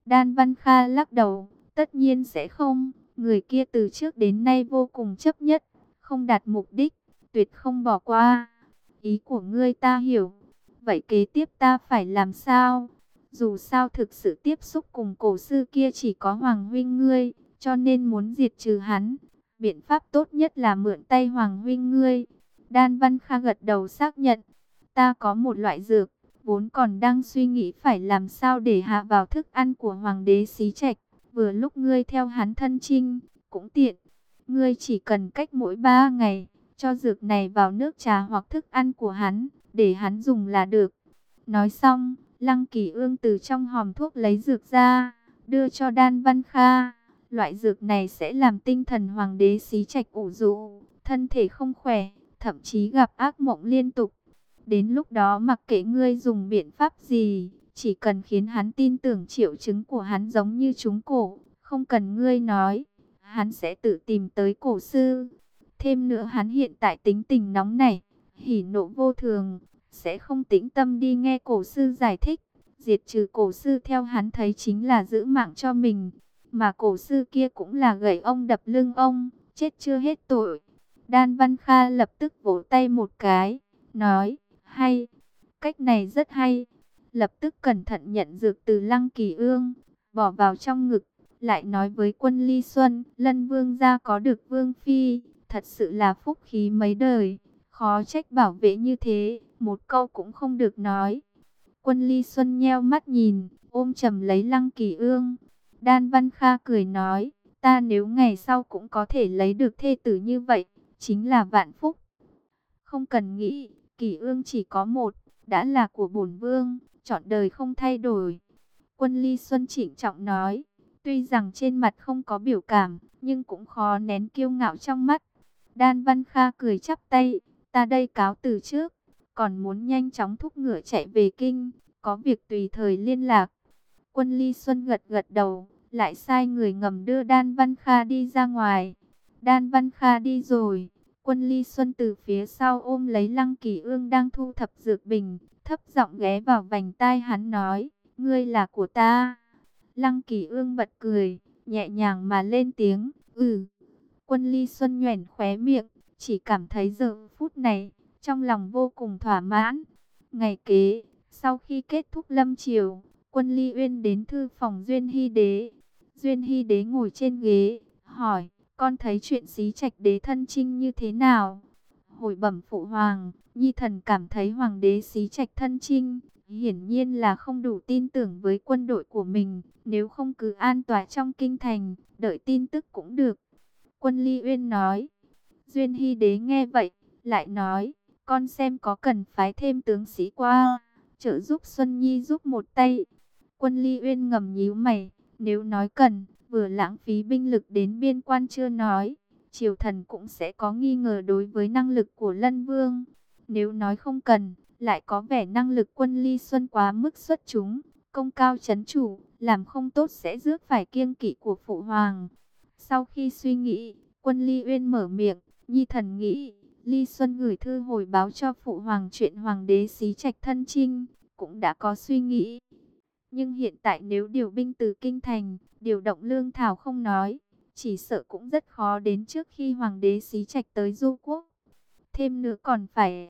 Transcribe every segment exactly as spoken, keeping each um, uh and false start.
Đan Văn Kha lắc đầu, tất nhiên sẽ không, người kia từ trước đến nay vô cùng chấp nhất, không đạt mục đích, tuyệt không bỏ qua. Ý của ngươi ta hiểu, vậy kế tiếp ta phải làm sao? Dù sao thực sự tiếp xúc cùng cổ sư kia chỉ có Hoàng huynh ngươi, cho nên muốn diệt trừ hắn. Biện pháp tốt nhất là mượn tay Hoàng huynh ngươi. Đan Văn Kha gật đầu xác nhận, ta có một loại dược, vốn còn đang suy nghĩ phải làm sao để hạ vào thức ăn của Hoàng đế Xí Trạch. Vừa lúc ngươi theo hắn thân chinh, cũng tiện. Ngươi chỉ cần cách mỗi ba ngày, cho dược này vào nước trà hoặc thức ăn của hắn, để hắn dùng là được. Nói xong, Lăng Kỳ Ương từ trong hòm thuốc lấy dược ra, đưa cho Đan Văn Kha. Loại dược này sẽ làm tinh thần Hoàng đế Xí Trạch ủ rũ, thân thể không khỏe, thậm chí gặp ác mộng liên tục. Đến lúc đó mặc kệ ngươi dùng biện pháp gì, chỉ cần khiến hắn tin tưởng triệu chứng của hắn giống như trúng cổ, không cần ngươi nói, hắn sẽ tự tìm tới cổ sư. Thêm nữa hắn hiện tại tính tình nóng nảy, hỉ nộ vô thường, sẽ không tĩnh tâm đi nghe cổ sư giải thích. Diệt trừ cổ sư theo hắn thấy chính là giữ mạng cho mình, mà cổ sư kia cũng là gậy ông đập lưng ông, chết chưa hết tội. Đan Văn Kha lập tức vỗ tay một cái, nói, hay, cách này rất hay. Lập tức cẩn thận nhận dược từ Lăng Kỳ Ương, bỏ vào trong ngực, lại nói với Quân Ly Xuân, Lân Vương gia có được Vương Phi, thật sự là phúc khí mấy đời, khó trách bảo vệ như thế, một câu cũng không được nói. Quân Ly Xuân nheo mắt nhìn, ôm chầm lấy Lăng Kỳ Ương. Đan Văn Kha cười nói, ta nếu ngày sau cũng có thể lấy được thê tử như vậy, chính là vạn phúc. Không cần nghĩ, Kỳ Ương chỉ có một, đã là của bổn vương, trọn đời không thay đổi. Quân Ly Xuân trịnh trọng nói, tuy rằng trên mặt không có biểu cảm, nhưng cũng khó nén kiêu ngạo trong mắt. Đan Văn Kha cười chắp tay, ta đây cáo từ trước, còn muốn nhanh chóng thúc ngựa chạy về kinh, có việc tùy thời liên lạc. Quân Ly Xuân gật gật đầu, lại sai người ngầm đưa Đan Văn Kha đi ra ngoài. Đan Văn Kha đi rồi, Quân Ly Xuân từ phía sau ôm lấy Lăng Kỳ Ương đang thu thập dược bình, thấp giọng ghé vào vành tai hắn nói, ngươi là của ta. Lăng Kỳ Ương bật cười, nhẹ nhàng mà lên tiếng, ừ. Quân Ly Xuân nhoẻn khóe miệng, chỉ cảm thấy giờ phút này, trong lòng vô cùng thỏa mãn. Ngày kế, sau khi kết thúc lâm triều, Quân Ly Uyên đến thư phòng Duyên Hy Đế. Duyên Hy Đế ngồi trên ghế, hỏi, con thấy chuyện Xí Trạch đế thân chinh như thế nào? Hồi bẩm phụ hoàng, nhi thần cảm thấy hoàng đế Xí Trạch thân chinh, hiển nhiên là không đủ tin tưởng với quân đội của mình, nếu không cứ an tọa trong kinh thành, đợi tin tức cũng được. Quân Ly Uyên nói. Duyên Hy Đế nghe vậy, lại nói, con xem có cần phái thêm tướng sĩ qua, trợ giúp Xuân Nhi giúp một tay. Quân Ly Uyên ngầm nhíu mày, nếu nói cần, vừa lãng phí binh lực đến biên quan chưa nói, triều thần cũng sẽ có nghi ngờ đối với năng lực của Lân Vương. Nếu nói không cần, lại có vẻ năng lực Quân Ly Xuân quá mức xuất chúng, công cao chấn chủ, làm không tốt sẽ rước phải kiêng kỵ của phụ hoàng. Sau khi suy nghĩ, Quân Ly Uyên mở miệng, nhi thần nghĩ, Ly Xuân gửi thư hồi báo cho phụ hoàng chuyện hoàng đế Xí Trạch thân chinh, cũng đã có suy nghĩ. Nhưng hiện tại nếu điều binh từ kinh thành, điều động lương thảo không nói, chỉ sợ cũng rất khó đến trước khi hoàng đế Xí Trạch tới du quốc. Thêm nữa còn phải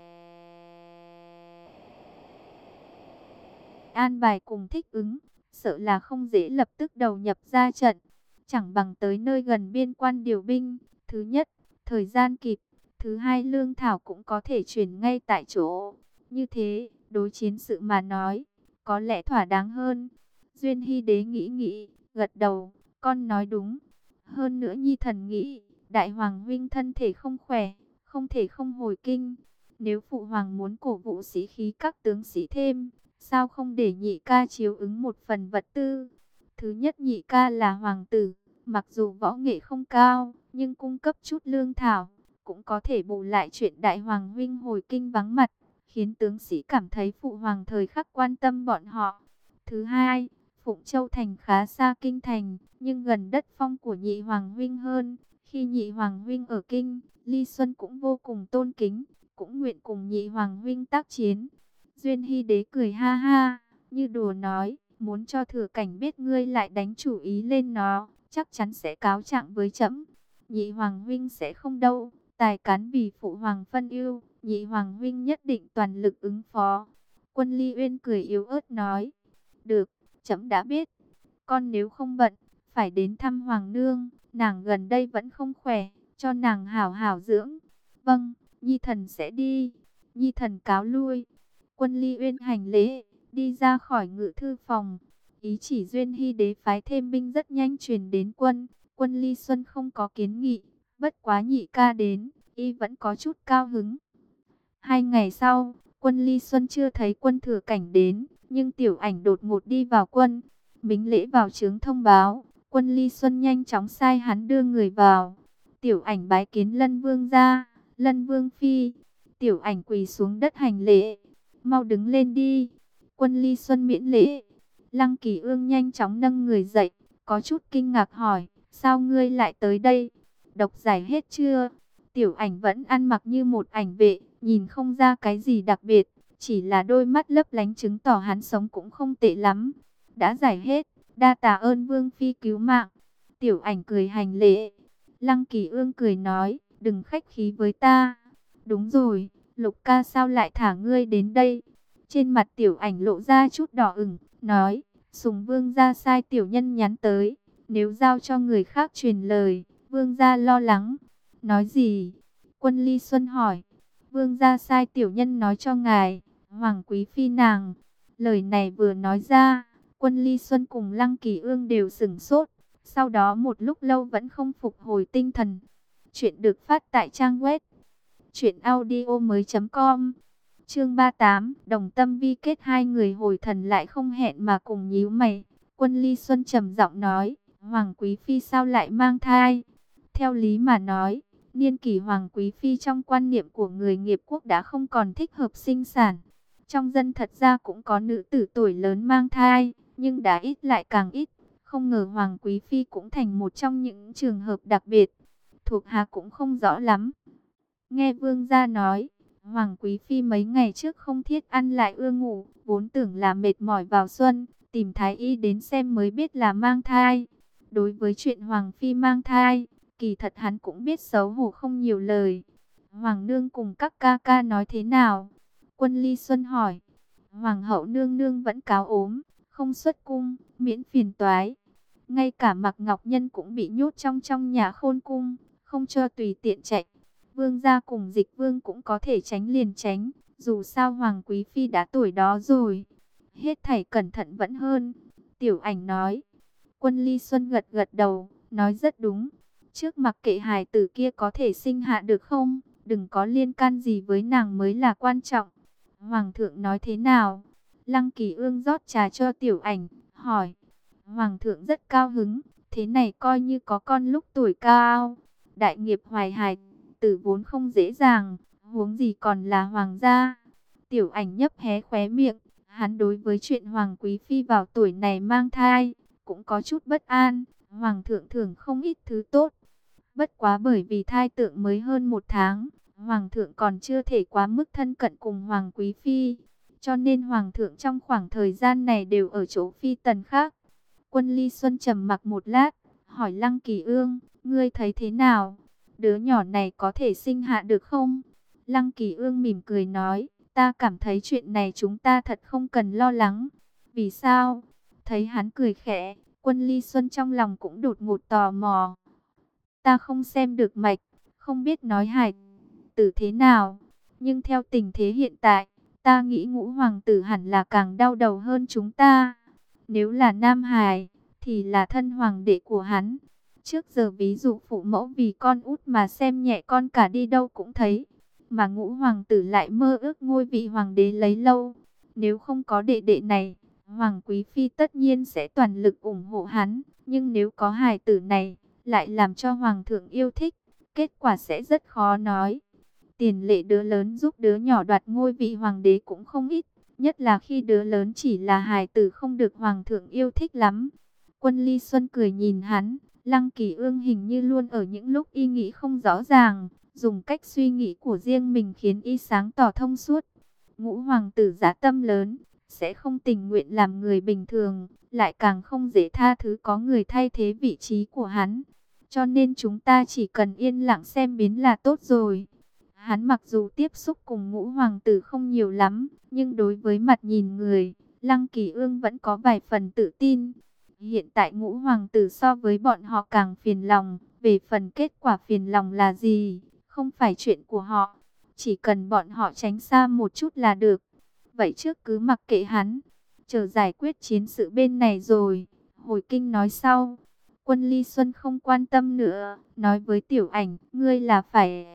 an bài cùng thích ứng, sợ là không dễ lập tức đầu nhập ra trận. Chẳng bằng tới nơi gần biên quan điều binh, thứ nhất, thời gian kịp, thứ hai lương thảo cũng có thể chuyển ngay tại chỗ. Như thế, đối chiến sự mà nói, có lẽ thỏa đáng hơn. Duyên Hy Đế nghĩ nghĩ, gật đầu, con nói đúng. Hơn nữa nhi thần nghĩ, đại hoàng huynh thân thể không khỏe, không thể không hồi kinh. Nếu phụ hoàng muốn cổ vũ sĩ khí các tướng sĩ thêm, sao không để nhị ca chiếu ứng một phần vật tư? Thứ nhất, nhị ca là hoàng tử, mặc dù võ nghệ không cao, nhưng cung cấp chút lương thảo, cũng có thể bù lại chuyện đại hoàng huynh hồi kinh vắng mặt, khiến tướng sĩ cảm thấy phụ hoàng thời khắc quan tâm bọn họ. Thứ hai, Phụng Châu thành khá xa kinh thành, nhưng gần đất phong của nhị hoàng huynh hơn. Khi nhị hoàng huynh ở kinh, Ly Xuân cũng vô cùng tôn kính, cũng nguyện cùng nhị hoàng huynh tác chiến. Duyên Hy Đế cười ha ha, như đùa nói, muốn cho Thừa Cảnh biết ngươi lại đánh chủ ý lên nó, chắc chắn sẽ cáo trạng với trẫm. Nhị hoàng huynh sẽ không đâu, tài cán vì phụ hoàng phân ưu, nhị hoàng huynh nhất định toàn lực ứng phó. Quân Ly Uyên cười yếu ớt nói, được, trẫm đã biết. Con nếu không bận, phải đến thăm hoàng nương, nàng gần đây vẫn không khỏe, cho nàng hảo hảo dưỡng. Vâng, nhi thần sẽ đi. Nhi thần cáo lui. Quân Ly Uyên hành lễ, đi ra khỏi ngự thư phòng. Ý chỉ Duyên Hy đế phái thêm binh rất nhanh truyền đến quân. Quân Ly Xuân không có kiến nghị, bất quá nhị ca đến, y vẫn có chút cao hứng. Hai ngày sau, quân Ly Xuân chưa thấy quân Thừa Cảnh đến, nhưng Tiểu Ảnh đột ngột đi vào quân. Mính lễ vào trướng thông báo, quân Ly Xuân nhanh chóng sai hắn đưa người vào. Tiểu Ảnh bái kiến Lân Vương gia, Lân Vương phi. Tiểu Ảnh quỳ xuống đất hành lễ, mau đứng lên đi. Quân Ly Xuân miễn lễ. Lăng Kỳ Ương nhanh chóng nâng người dậy, có chút kinh ngạc hỏi, sao ngươi lại tới đây? Độc giải hết chưa? Tiểu Ảnh vẫn ăn mặc như một ảnh vệ, nhìn không ra cái gì đặc biệt, chỉ là đôi mắt lấp lánh chứng tỏ hắn sống cũng không tệ lắm. Đã giải hết, đa tạ ơn Vương phi cứu mạng. Tiểu Ảnh cười hành lễ. Lăng Kỳ Ương cười nói, đừng khách khí với ta. Đúng rồi, Lục ca sao lại thả ngươi đến đây? Trên mặt Tiểu Ảnh lộ ra chút đỏ ửng, nói, Sùng Vương gia sai tiểu nhân nhắn tới, nếu giao cho người khác truyền lời, Vương gia lo lắng. Nói gì? Quân Ly Xuân hỏi. Vương gia sai tiểu nhân nói cho ngài, Hoàng quý phi nàng. Lời này vừa nói ra, Quân Ly Xuân cùng Lăng Kỳ Ương đều sửng sốt, sau đó một lúc lâu vẫn không phục hồi tinh thần. Chuyện được phát tại trang web truyện audio mới.com. Chương ba mươi tám, Đồng Tâm Vi kết. Hai người hồi thần lại không hẹn mà cùng nhíu mày. Quân Ly Xuân trầm giọng nói, Hoàng quý phi sao lại mang thai? Theo lý mà nói, niên kỷ Hoàng quý phi trong quan niệm của người nghiệp quốc đã không còn thích hợp sinh sản. Trong dân thật ra cũng có nữ tử tuổi lớn mang thai, nhưng đã ít lại càng ít. Không ngờ Hoàng quý phi cũng thành một trong những trường hợp đặc biệt. Thuộc hạ cũng không rõ lắm. Nghe vương gia nói, Hoàng quý phi mấy ngày trước không thiết ăn lại ưa ngủ, vốn tưởng là mệt mỏi vào xuân, tìm thái y đến xem mới biết là mang thai. Đối với chuyện Hoàng phi mang thai, kỳ thật hắn cũng biết xấu hổ không nhiều lời. Hoàng nương cùng các ca ca nói thế nào? Quân Ly Xuân hỏi. Hoàng hậu nương nương vẫn cáo ốm, không xuất cung, miễn phiền toái. Ngay cả Mạc Ngọc Nhân cũng bị nhốt trong trong nhà khôn cung, không cho tùy tiện chạy. Vương gia cùng Dịch Vương cũng có thể tránh liền tránh, dù sao Hoàng quý phi đã tuổi đó rồi. Hết thảy cẩn thận vẫn hơn. Tiểu Ảnh nói. Quân Ly Xuân gật gật đầu, nói rất đúng. Trước mặc kệ hài tử kia có thể sinh hạ được không, đừng có liên can gì với nàng mới là quan trọng. Hoàng thượng nói thế nào? Lăng Kỳ Ương rót trà cho Tiểu Ảnh, hỏi. Hoàng thượng rất cao hứng, thế này coi như có con lúc tuổi cao. Đại nghiệp hoài hài tử vốn không dễ dàng, huống gì còn là hoàng gia. Tiểu Ảnh nhấp hé khóe miệng, hắn đối với chuyện Hoàng quý phi vào tuổi này mang thai cũng có chút bất an. Hoàng thượng thường không ít thứ tốt. Bất quá bởi vì thai tượng mới hơn một tháng, Hoàng thượng còn chưa thể quá mức thân cận cùng Hoàng quý phi. Cho nên Hoàng thượng trong khoảng thời gian này đều ở chỗ phi tần khác. Quân Ly Xuân trầm mặc một lát, hỏi Lăng Kỳ Ương, ngươi thấy thế nào? Đứa nhỏ này có thể sinh hạ được không? Lăng Kỳ Ương mỉm cười nói, ta cảm thấy chuyện này chúng ta thật không cần lo lắng. Vì sao? Thấy hắn cười khẽ, Quân Ly Xuân trong lòng cũng đột ngột tò mò. Ta không xem được mạch, không biết nói hài tử thế nào. Nhưng theo tình thế hiện tại, ta nghĩ ngũ hoàng tử hẳn là càng đau đầu hơn chúng ta. Nếu là nam hài, thì là thân hoàng đệ của hắn. Trước giờ ví dụ phụ mẫu vì con út mà xem nhẹ con cả đi đâu cũng thấy. Mà ngũ hoàng tử lại mơ ước ngôi vị hoàng đế lấy lâu. Nếu không có đệ đệ này, Hoàng quý phi tất nhiên sẽ toàn lực ủng hộ hắn. Nhưng nếu có hài tử này, lại làm cho hoàng thượng yêu thích, kết quả sẽ rất khó nói. Tiền lệ đứa lớn giúp đứa nhỏ đoạt ngôi vị hoàng đế cũng không ít. Nhất là khi đứa lớn chỉ là hài tử không được hoàng thượng yêu thích lắm. Quân Ly Xuân cười nhìn hắn. Lăng Kỳ Ương hình như luôn ở những lúc y nghĩ không rõ ràng, dùng cách suy nghĩ của riêng mình khiến y sáng tỏ thông suốt. Ngũ hoàng tử dã tâm lớn, sẽ không tình nguyện làm người bình thường, lại càng không dễ tha thứ có người thay thế vị trí của hắn. Cho nên chúng ta chỉ cần yên lặng xem biến là tốt rồi. Hắn mặc dù tiếp xúc cùng ngũ hoàng tử không nhiều lắm, nhưng đối với mặt nhìn người, Lăng Kỳ Ương vẫn có vài phần tự tin. Hiện tại ngũ hoàng tử so với bọn họ càng phiền lòng, về phần kết quả phiền lòng là gì, không phải chuyện của họ. Chỉ cần bọn họ tránh xa một chút là được. Vậy trước cứ mặc kệ hắn, chờ giải quyết chiến sự bên này rồi, hồi kinh nói sau. Quân Ly Xuân không quan tâm nữa, nói với Tiểu Ảnh, ngươi là phải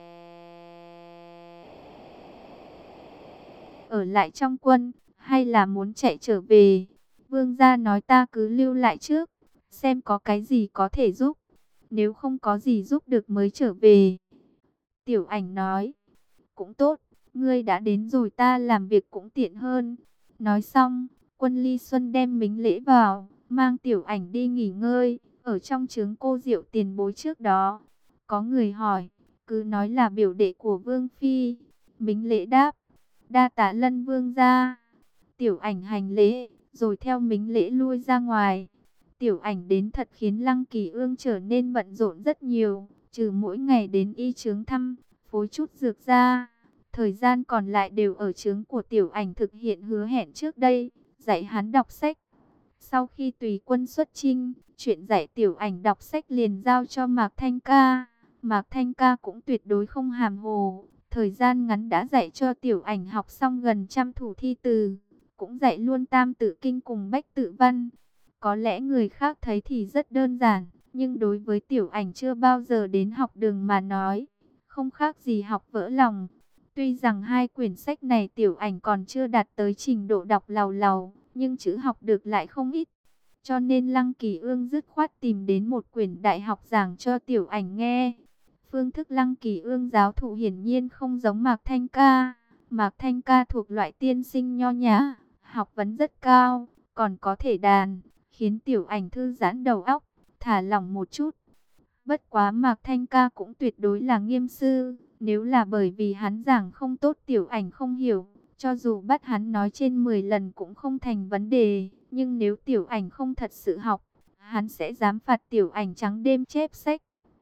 ở lại trong quân, hay là muốn chạy trở về? Vương gia nói ta cứ lưu lại trước, xem có cái gì có thể giúp. Nếu không có gì giúp được mới trở về. Tiểu Ảnh nói, cũng tốt, ngươi đã đến rồi ta làm việc cũng tiện hơn. Nói xong, Quân Ly Xuân đem Mính Lễ vào, mang Tiểu Ảnh đi nghỉ ngơi, ở trong trướng cô Diệu tiền bối trước đó. Có người hỏi, cứ nói là biểu đệ của Vương Phi. Mính Lễ đáp, đa tạ Lân Vương gia. Tiểu Ảnh hành lễ, rồi theo Mính Lễ lui ra ngoài. Tiểu Ảnh đến thật khiến Lăng Kỳ Ương trở nên bận rộn rất nhiều, trừ mỗi ngày đến y chướng thăm, phối chút dược ra. Thời gian còn lại đều ở trướng của Tiểu Ảnh thực hiện hứa hẹn trước đây, dạy hắn đọc sách. Sau khi tùy quân xuất chinh, chuyện dạy Tiểu Ảnh đọc sách liền giao cho Mạc Thanh Ca. Mạc Thanh Ca cũng tuyệt đối không hàm hồ, thời gian ngắn đã dạy cho Tiểu Ảnh học xong gần trăm thủ thi từ, cũng dạy luôn Tam Tự Kinh cùng Bách Tự Văn. Có lẽ người khác thấy thì rất đơn giản, nhưng đối với Tiểu Ảnh chưa bao giờ đến học đường mà nói, không khác gì học vỡ lòng. Tuy rằng hai quyển sách này Tiểu Ảnh còn chưa đạt tới trình độ đọc làu làu, nhưng chữ học được lại không ít. Cho nên Lăng Kỳ Ương dứt khoát tìm đến một quyển đại học giảng cho Tiểu Ảnh nghe. Phương thức Lăng Kỳ Ương giáo thụ hiển nhiên không giống Mạc Thanh Ca. Mạc Thanh Ca thuộc loại tiên sinh nho nhã, học vấn rất cao, còn có thể đàn, khiến Tiểu Ảnh thư giãn đầu óc, thả lỏng một chút. Bất quá Mạc Thanh Ca cũng tuyệt đối là nghiêm sư, nếu là bởi vì hắn giảng không tốt Tiểu Ảnh không hiểu, cho dù bắt hắn nói trên mười lần cũng không thành vấn đề. Nhưng nếu Tiểu Ảnh không thật sự học, hắn sẽ dám phạt Tiểu Ảnh trắng đêm chép sách.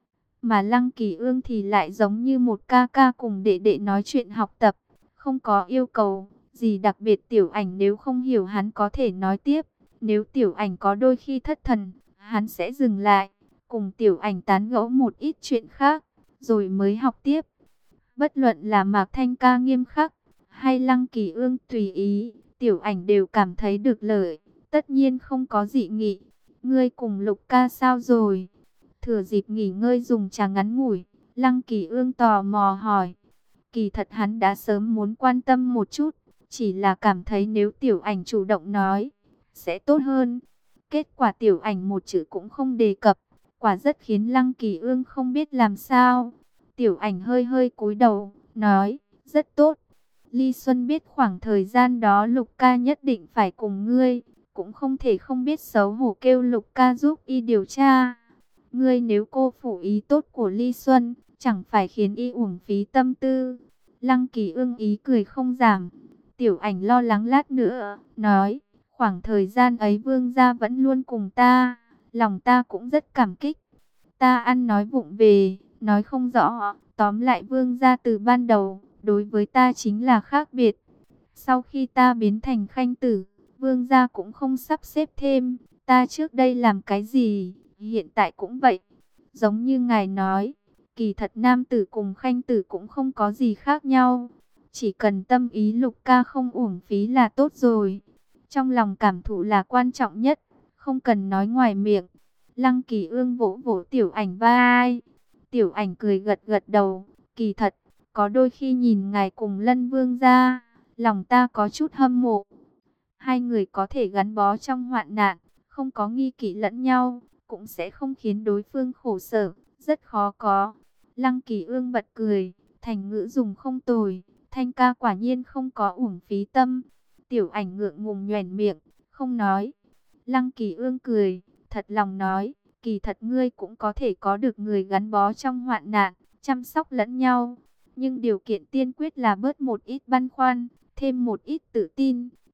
Mà Lăng Kỳ Ương thì lại giống như một ca ca cùng đệ đệ nói chuyện học tập, không có yêu cầu gì đặc biệt. Tiểu Ảnh nếu không hiểu hắn có thể nói tiếp, nếu Tiểu Ảnh có đôi khi thất thần, hắn sẽ dừng lại, cùng Tiểu Ảnh tán gẫu một ít chuyện khác, rồi mới học tiếp. Bất luận là Mạc Thanh Ca nghiêm khắc, hay Lăng Kỳ Ương tùy ý, Tiểu Ảnh đều cảm thấy được lợi, tất nhiên không có dị nghị. Ngươi cùng Lục ca sao rồi? Thừa dịp nghỉ ngơi dùng trà ngắn ngủi, Lăng Kỳ Ương tò mò hỏi. Kỳ thật hắn đã sớm muốn quan tâm một chút, chỉ là cảm thấy nếu Tiểu Ảnh chủ động nói, sẽ tốt hơn. Kết quả Tiểu Ảnh một chữ cũng không đề cập, quả rất khiến Lăng Kỳ Ương không biết làm sao. Tiểu Ảnh hơi hơi cúi đầu, nói, rất tốt. Ly Xuân biết khoảng thời gian đó Lục ca nhất định phải cùng ngươi, cũng không thể không biết xấu hổ kêu Lục ca giúp y điều tra. Ngươi nếu cô phụ ý tốt của Ly Xuân, chẳng phải khiến y uổng phí tâm tư. Lăng Kỳ Ương ý cười không giảm. Tiểu Ảnh lo lắng lát nữa, nói, khoảng thời gian ấy Vương gia vẫn luôn cùng ta, lòng ta cũng rất cảm kích. Ta ăn nói vụng về, nói không rõ, tóm lại Vương gia từ ban đầu, đối với ta chính là khác biệt. Sau khi ta biến thành khanh tử, Vương gia cũng không sắp xếp thêm, ta trước đây làm cái gì, hiện tại cũng vậy. Giống như ngài nói, kỳ thật nam tử cùng khanh tử cũng không có gì khác nhau. Chỉ cần tâm ý Lục ca không uổng phí là tốt rồi. Trong lòng cảm thụ là quan trọng nhất, không cần nói ngoài miệng. Lăng Kỳ Ương vỗ vỗ Tiểu Ảnh vai. Tiểu Ảnh cười gật gật đầu. Kỳ thật, có đôi khi nhìn ngài cùng Lân Vương gia, lòng ta có chút hâm mộ. Hai người có thể gắn bó trong hoạn nạn, không có nghi kỵ lẫn nhau, cũng sẽ không khiến đối phương khổ sở, rất khó có. Lăng Kỳ Ương bật cười, thành ngữ dùng không tồi, Thanh ca quả nhiên không có uổng phí tâm. Tiểu Ảnh ngượng ngùng nhoẻn miệng, không nói. Lăng Kỳ Ương cười, thật lòng nói, kỳ thật ngươi cũng có thể có được người gắn bó trong hoạn nạn, chăm sóc lẫn nhau. Nhưng điều kiện tiên quyết là bớt một ít băn khoăn, thêm một ít tự tin,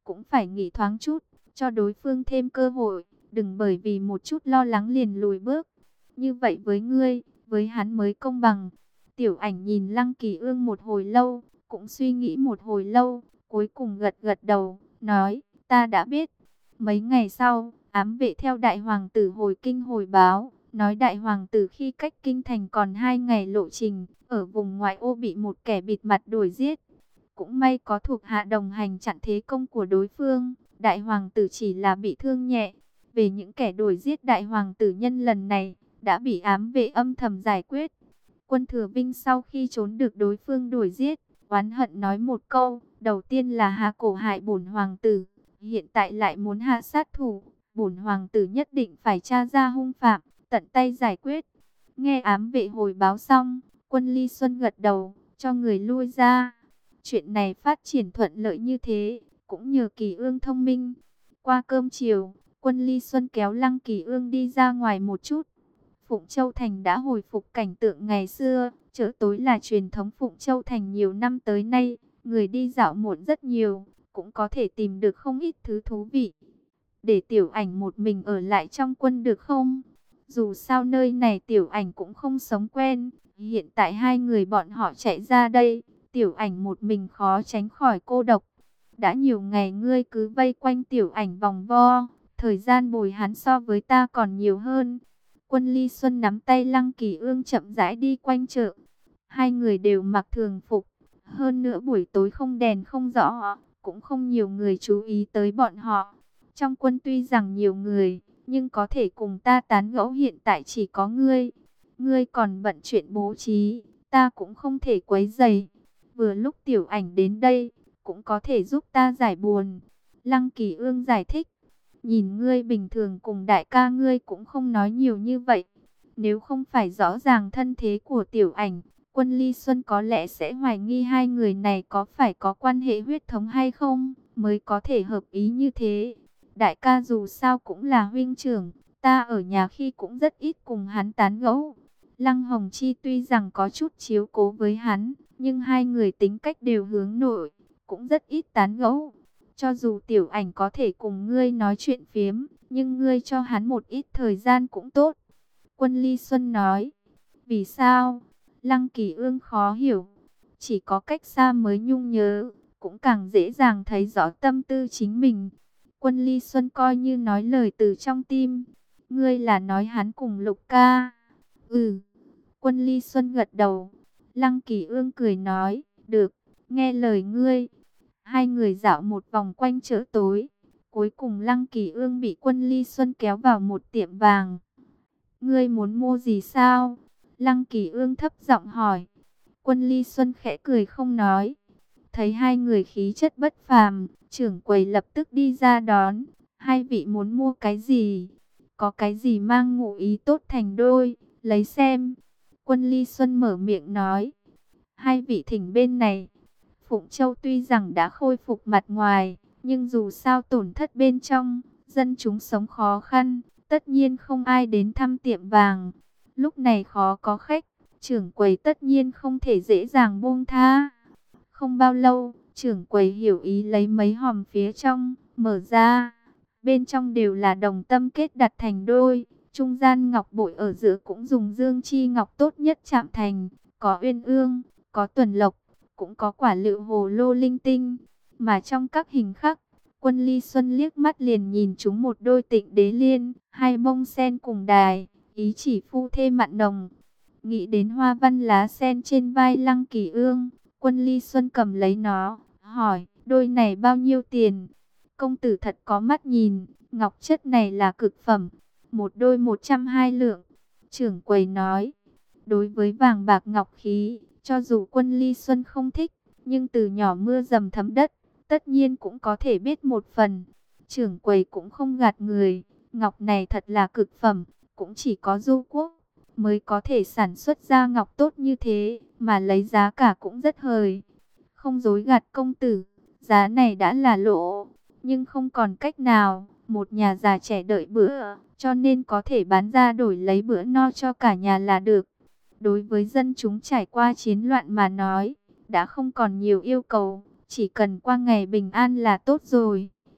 cũng phải nghĩ thoáng chút, cho đối phương thêm cơ hội, đừng bởi vì một chút lo lắng liền lùi bước. Như vậy với ngươi, với hắn mới công bằng. Tiểu Ảnh nhìn Lăng Kỳ Ương một hồi lâu, cũng suy nghĩ một hồi lâu, cuối cùng gật gật đầu, nói, ta đã biết. Mấy ngày sau, ám vệ theo đại hoàng tử hồi kinh hồi báo, nói đại hoàng tử khi cách kinh thành còn hai ngày lộ trình, ở vùng ngoại ô bị một kẻ bịt mặt đuổi giết. Cũng may có thuộc hạ đồng hành chặn thế công của đối phương, đại hoàng tử chỉ là bị thương nhẹ. Về những kẻ đuổi giết đại hoàng tử nhân lần này, đã bị ám vệ âm thầm giải quyết. Quân Thừa Vinh sau khi trốn được đối phương đuổi giết, oán hận nói một câu, đầu tiên là hạ cổ hại bổn hoàng tử, hiện tại lại muốn hạ sát thủ, bổn hoàng tử nhất định phải tra ra hung phạm, tận tay giải quyết. Nghe ám vệ hồi báo xong, Quân Ly Xuân gật đầu, cho người lui ra. Chuyện này phát triển thuận lợi như thế, cũng nhờ Kỳ Ương thông minh. Qua cơm chiều, Quân Ly Xuân kéo Lăng Kỳ Ương đi ra ngoài một chút. Phụng Châu Thành đã hồi phục cảnh tượng ngày xưa, chợ tối là truyền thống Phụng Châu Thành nhiều năm tới nay, người đi dạo muộn rất nhiều, cũng có thể tìm được không ít thứ thú vị. Để Tiểu Ảnh một mình ở lại trong quân được không? Dù sao nơi này Tiểu Ảnh cũng không sống quen, hiện tại hai người bọn họ chạy ra đây, Tiểu Ảnh một mình khó tránh khỏi cô độc. Đã nhiều ngày ngươi cứ vây quanh Tiểu Ảnh vòng vo, thời gian bồi hắn so với ta còn nhiều hơn. Quân Ly Xuân nắm tay Lăng Kỳ Ương chậm rãi đi quanh chợ. Hai người đều mặc thường phục. Hơn nữa buổi tối không đèn không rõ, cũng không nhiều người chú ý tới bọn họ. Trong quân tuy rằng nhiều người, nhưng có thể cùng ta tán gẫu hiện tại chỉ có ngươi. Ngươi còn bận chuyện bố trí, ta cũng không thể quấy rầy. Vừa lúc Tiểu Ảnh đến đây, cũng có thể giúp ta giải buồn. Lăng Kỳ Ương giải thích. Nhìn ngươi bình thường cùng đại ca ngươi cũng không nói nhiều như vậy. Nếu không phải rõ ràng thân thế của Tiểu Ảnh, Quân Ly Xuân có lẽ sẽ hoài nghi hai người này có phải có quan hệ huyết thống hay không, mới có thể hợp ý như thế. Đại ca dù sao cũng là huynh trưởng, ta ở nhà khi cũng rất ít cùng hắn tán gẫu. Lăng Hồng Chi tuy rằng có chút chiếu cố với hắn, nhưng hai người tính cách đều hướng nội, cũng rất ít tán gẫu. Cho dù Tiểu Ảnh có thể cùng ngươi nói chuyện phiếm, nhưng ngươi cho hắn một ít thời gian cũng tốt. Quân Ly Xuân nói. Vì sao? Lăng Kỳ Ương khó hiểu. Chỉ có cách xa mới nhung nhớ, cũng càng dễ dàng thấy rõ tâm tư chính mình. Quân Ly Xuân coi như nói lời từ trong tim. Ngươi là nói hắn cùng Lục ca. Ừ. Quân Ly Xuân gật đầu. Lăng Kỳ Ương cười nói. Được, nghe lời ngươi. Hai người dạo một vòng quanh chợ tối. Cuối cùng Lăng Kỳ Ương bị Quân Ly Xuân kéo vào một tiệm vàng. Ngươi muốn mua gì sao? Lăng Kỳ Ương thấp giọng hỏi. Quân Ly Xuân khẽ cười không nói. Thấy hai người khí chất bất phàm, trưởng quầy lập tức đi ra đón. Hai vị muốn mua cái gì? Có cái gì mang ngụ ý tốt thành đôi, lấy xem. Quân Ly Xuân mở miệng nói. Hai vị thỉnh bên này. Phụng Châu tuy rằng đã khôi phục mặt ngoài, nhưng dù sao tổn thất bên trong, dân chúng sống khó khăn, tất nhiên không ai đến thăm tiệm vàng. Lúc này khó có khách, trưởng quầy tất nhiên không thể dễ dàng buông tha. Không bao lâu, trưởng quầy hiểu ý lấy mấy hòm phía trong, mở ra. Bên trong đều là đồng tâm kết đặt thành đôi, trung gian ngọc bội ở giữa cũng dùng dương chi ngọc tốt nhất chạm thành, có uyên ương, có tuần lộc, cũng có quả lựu hồ lô linh tinh. Mà trong các hình khác, Quân Ly Xuân liếc mắt liền nhìn chúng một đôi tịnh đế liên, hai bông sen cùng đài, ý chỉ phu thê mặn nồng. Nghĩ đến hoa văn lá sen trên vai Lăng Kỳ Ương, Quân Ly Xuân cầm lấy nó, hỏi, đôi này bao nhiêu tiền? Công tử thật có mắt nhìn, ngọc chất này là cực phẩm, một đôi một trăm hai lượng. Trưởng quầy nói, đối với vàng bạc ngọc khí, cho dù Quân Ly Xuân không thích, nhưng từ nhỏ mưa dầm thấm đất, tất nhiên cũng có thể biết một phần. Trưởng quầy cũng không gạt người, ngọc này thật là cực phẩm, cũng chỉ có Du Quốc mới có thể sản xuất ra ngọc tốt như thế, mà lấy giá cả cũng rất hời. Không dối gạt công tử, giá này đã là lỗ, nhưng không còn cách nào, một nhà già trẻ đợi bữa, cho nên có thể bán ra đổi lấy bữa no cho cả nhà là được. Đối với dân chúng trải qua chiến loạn mà nói, đã không còn nhiều yêu cầu, chỉ cần qua ngày bình an là tốt rồi.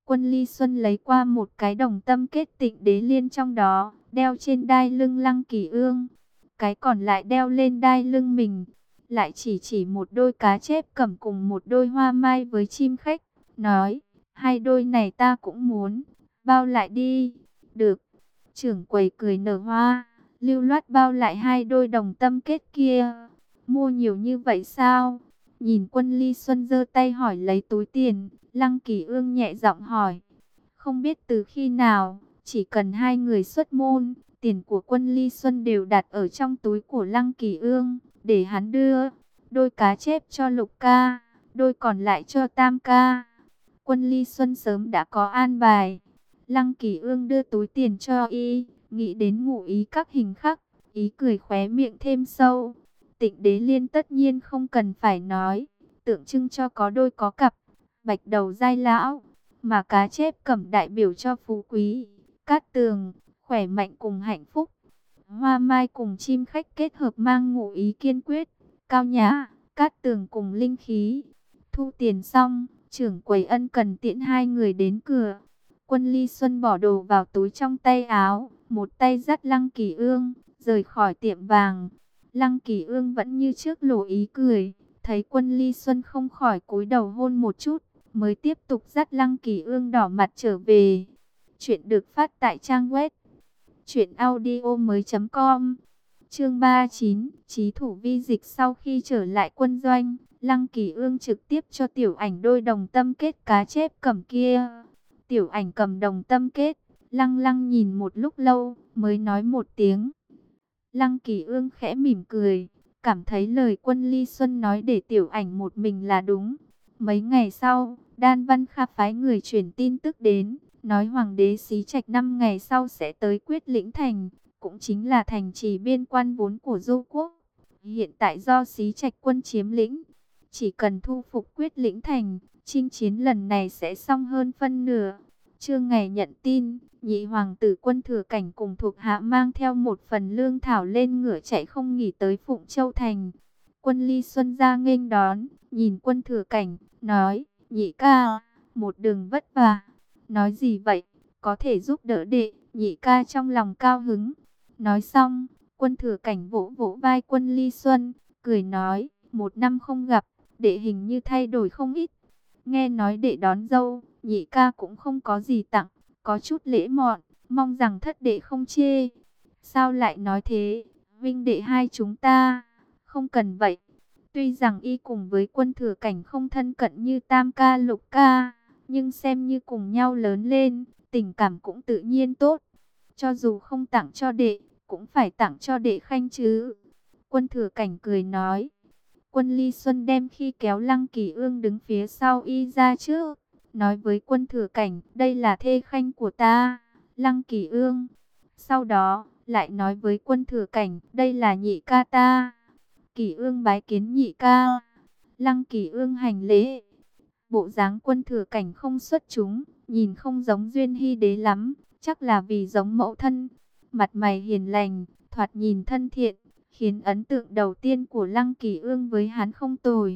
Quân Ly Xuân lấy qua một cái đồng tâm kết tịnh đế liên trong đó, đeo trên đai lưng Lăng Kỳ Ương. Cái còn lại đeo lên đai lưng mình. Lại chỉ chỉ một đôi cá chép cẩm cùng một đôi hoa mai với chim khách, nói, hai đôi này ta cũng muốn, bao lại đi. Được. Trưởng quầy cười nở hoa, lưu loát bao lại hai đôi đồng tâm kết kia. Mua nhiều như vậy sao? Nhìn Quân Ly Xuân giơ tay hỏi lấy túi tiền, Lăng Kỳ Ương nhẹ giọng hỏi. Không biết từ khi nào, chỉ cần hai người xuất môn, tiền của Quân Ly Xuân đều đặt ở trong túi của Lăng Kỳ Ương, để hắn đưa. Đôi cá chép cho Lục ca, đôi còn lại cho Tam ca. Quân Ly Xuân sớm đã có an bài. Lăng Kỳ Ương đưa túi tiền cho y, nghĩ đến ngụ ý các hình khắc, ý cười khóe miệng thêm sâu. Tịnh đế liên tất nhiên không cần phải nói, tượng trưng cho có đôi có cặp, bạch đầu giai lão, mà cá chép cẩm đại biểu cho phú quý, cát tường, khỏe mạnh cùng hạnh phúc. Hoa mai cùng chim khách kết hợp mang ngụ ý kiên quyết, cao nhã, cát tường cùng linh khí. Thu tiền xong, trưởng quầy ân cần tiễn hai người đến cửa. Quân Ly Xuân bỏ đồ vào túi trong tay áo, một tay dắt Lăng Kỳ Ương, rời khỏi tiệm vàng. Lăng Kỳ Ương vẫn như trước lộ ý cười, thấy Quân Ly Xuân không khỏi cúi đầu hôn một chút, mới tiếp tục dắt Lăng Kỳ Ương đỏ mặt trở về. Chuyện được phát tại trang web truyện audio mới chấm com. Chương ba mươi chín, Chí thủ vi dịch. Sau khi trở lại quân doanh, Lăng Kỳ Ương trực tiếp cho Tiểu Ảnh đôi đồng tâm kết cá chép cầm kia. Tiểu Ảnh cầm đồng tâm kết, lăng lăng nhìn một lúc lâu, mới nói một tiếng. Lăng Kỳ Ương khẽ mỉm cười, cảm thấy lời Quân Ly Xuân nói để Tiểu Ảnh một mình là đúng. Mấy ngày sau, Đan Văn Kha phái người chuyển tin tức đến, nói Hoàng đế Xí Trạch năm ngày sau sẽ tới Quyết Lĩnh Thành, cũng chính là thành trì biên quan vốn của Du Quốc. Hiện tại do Xí Trạch quân chiếm lĩnh, chỉ cần thu phục Quyết Lĩnh Thành, chinh chiến lần này sẽ xong hơn phân nửa. Trưa ngày nhận tin, nhị hoàng tử Quân Thừa Cảnh cùng thuộc hạ mang theo một phần lương thảo lên ngựa chạy không nghỉ tới Phụng Châu Thành. Quân Ly Xuân ra nghênh đón, nhìn Quân Thừa Cảnh, nói, nhị ca, một đường vất vả. Nói gì vậy, có thể giúp đỡ đệ, nhị ca trong lòng cao hứng. Nói xong, Quân Thừa Cảnh vỗ vỗ vai Quân Ly Xuân, cười nói, một năm không gặp, đệ hình như thay đổi không ít. Nghe nói đệ đón dâu, nhị ca cũng không có gì tặng, có chút lễ mọn, mong rằng thất đệ không chê. Sao lại nói thế, vinh đệ hai chúng ta, không cần vậy. Tuy rằng y cùng với Quân Thừa Cảnh không thân cận như Tam ca Lục ca, nhưng xem như cùng nhau lớn lên, tình cảm cũng tự nhiên tốt. Cho dù không tặng cho đệ, cũng phải tặng cho đệ khanh chứ. Quân Thừa Cảnh cười nói. Quân Ly Xuân đem khi kéo Lăng Kỳ Ương đứng phía sau y ra trước, nói với Quân Thừa Cảnh, đây là thê khanh của ta, Lăng Kỳ Ương. Sau đó, lại nói với Quân Thừa Cảnh, đây là nhị ca ta, Kỳ Ương bái kiến nhị ca. Lăng Kỳ Ương hành lễ. Bộ dáng Quân Thừa Cảnh không xuất chúng, nhìn không giống Duyên Hy đế lắm, chắc là vì giống mẫu thân. Mặt mày hiền lành, thoạt nhìn thân thiện, khiến ấn tượng đầu tiên của Lăng Kỳ Ương với hắn không tồi.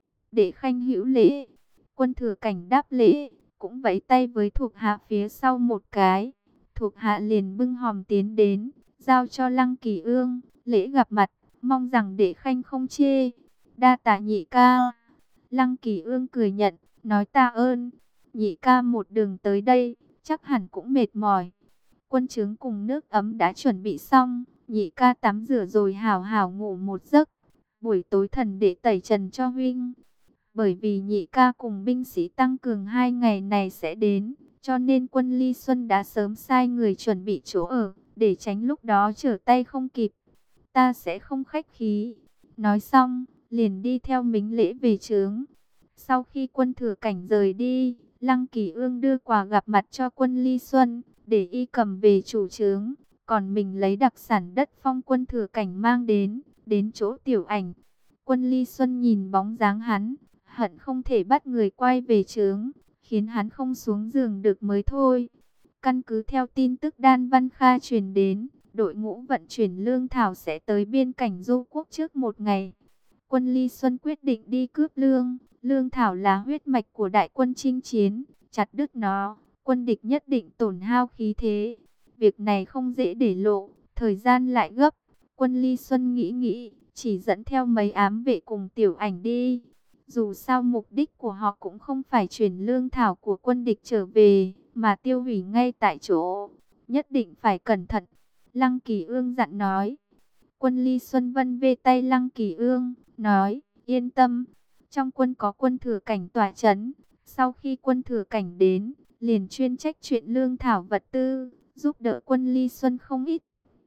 Để khanh hữu lễ. Quân Thừa Cảnh đáp lễ, cũng vẫy tay với thuộc hạ phía sau một cái. Thuộc hạ liền bưng hòm tiến đến, giao cho Lăng Kỳ Ương, lễ gặp mặt, mong rằng để khanh không chê. Đa tạ nhị ca. Lăng Kỳ Ương cười nhận, nói tạ ơn. Nhị ca một đường tới đây, chắc hẳn cũng mệt mỏi. Quân trướng cùng nước ấm đã chuẩn bị xong, nhị ca tắm rửa rồi hào hào ngủ một giấc. Buổi tối thần để tẩy trần cho huynh. Bởi vì nhị ca cùng binh sĩ tăng cường hai ngày này sẽ đến, cho nên Quân Ly Xuân đã sớm sai người chuẩn bị chỗ ở, để tránh lúc đó trở tay không kịp. Ta sẽ không khách khí. Nói xong, liền đi theo mính lễ về trướng. Sau khi Quân Thừa Cảnh rời đi, Lăng Kỳ Ương đưa quà gặp mặt cho Quân Ly Xuân, để y cầm về chủ trướng. Còn mình lấy đặc sản đất phong Quân Thừa Cảnh mang đến, đến chỗ Tiểu Ảnh. Quân Ly Xuân nhìn bóng dáng hắn, hận không thể bắt người quay về trướng, khiến hắn không xuống giường được mới thôi. Căn cứ theo tin tức Đan Văn Kha truyền đến, đội ngũ vận chuyển lương thảo sẽ tới biên cảnh Du Quốc trước một ngày. Quân Ly Xuân quyết định đi cướp lương. Lương thảo là huyết mạch của đại quân chinh chiến, chặt đứt nó, quân địch nhất định tổn hao khí thế. Việc này không dễ để lộ, thời gian lại gấp. Quân Ly Xuân nghĩ nghĩ, chỉ dẫn theo mấy ám vệ cùng Tiểu Ảnh đi. Dù sao mục đích của họ cũng không phải chuyển lương thảo của quân địch trở về, mà tiêu hủy ngay tại chỗ. Nhất định phải cẩn thận. Lăng Kỳ Ương dặn nói. Quân Ly Xuân vân vê tay Lăng Kỳ Ương, nói, yên tâm, trong quân có quân thừa cảnh tỏa chấn. Sau khi quân thừa cảnh đến, liền chuyên trách chuyện lương thảo vật tư, giúp đỡ quân Ly Xuân không ít.